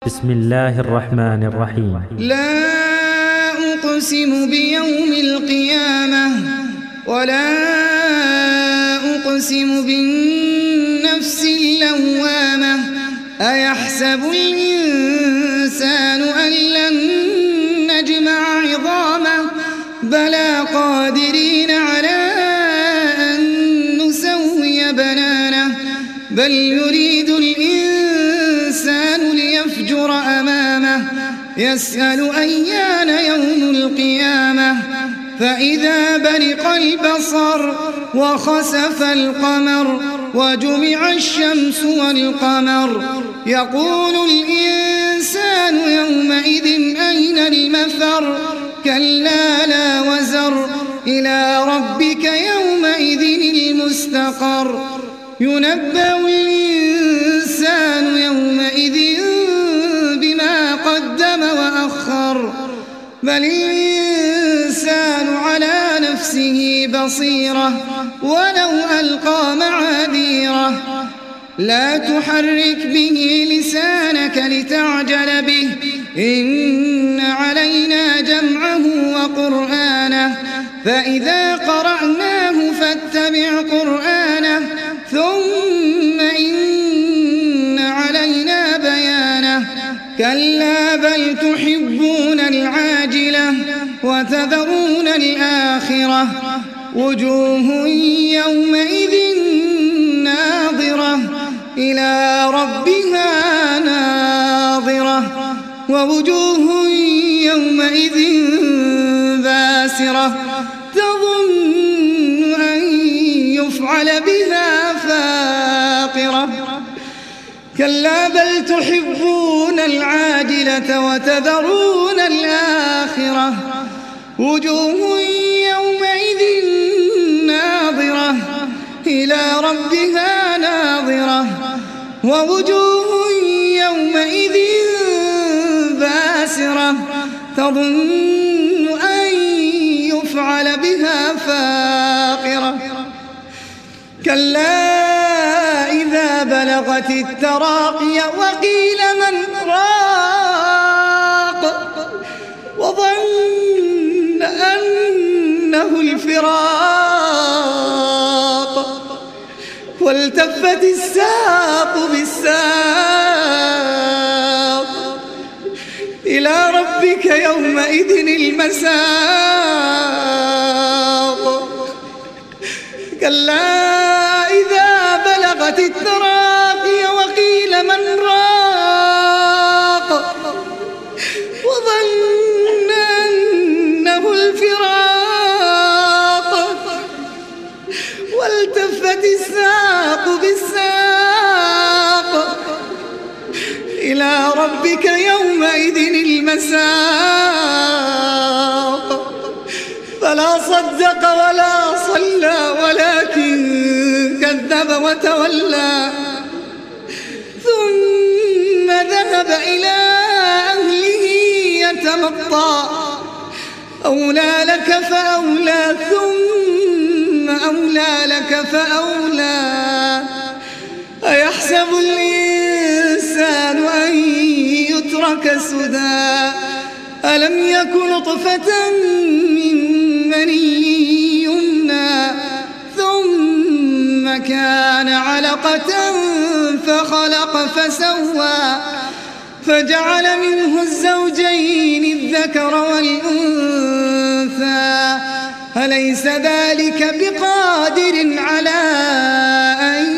بسم الله الرحمن الرحيم. لا أقسم بيوم القيامة ولا أقسم بالنفس اللوامة أيحسب الإنسان أن لن نجمع عظامه بلى قادرين على أن نسوي بنانه بل يريد الإنسان ليفجر أمامه يسأل أيان يوم القيامة فإذا برق البصر وخسف القمر وجمع الشمس والقمر يقول الإنسان يومئذ أين المفر كلا لا وزر إلى ربك يومئذ المستقر ينبأ الإنسان يومئذ بما قدم وأخر بل الإنسان على نفسه بصيرة ولو ألقى معاذيره لا تحرك به لسانك لتعجل به إن علينا جمعه وقرآنه فإذا قرأناه فاتبع قرآنه ثم إن علينا بيانه كلا بل تحبون العاجلة وتذرون الآخرة وجوه يومئذ ناظرة إلى ربها ناظرة ووجوه يومئذ باسرة تظن أن يفعل بها فاقرة كلا بل تحبون العاجلة وتذرون الآخرة وجوه يومئذ ناظرة إلى ربها ناظرة ووجوه يومئذ باسرة تظن أن يفعل بها فاقرة كلا إذا بلغت التراقي وقيل من راق وظن أنه الفراق والتفت الساق بالساق إلى ربك يومئذ المساق كلا إذا بلغت التراقي وقيل من راق وظن أنه الفراق والتفت الساق بالساق إلى ربك يومئذ المساق فلا صدق ولا صلى ولكن كذب وتولى ثم ذهب إلى أهله يتمطى أولى لك فأولى ثم أولى لك فأولى أيحسب الإنسان أن يترك سدى ألم يك نطفة من مني يمنى ثم كان علقة فخلق فسوى فجعل منه الزوجين الذكر والأنثى أليس ذلك بقادر على أن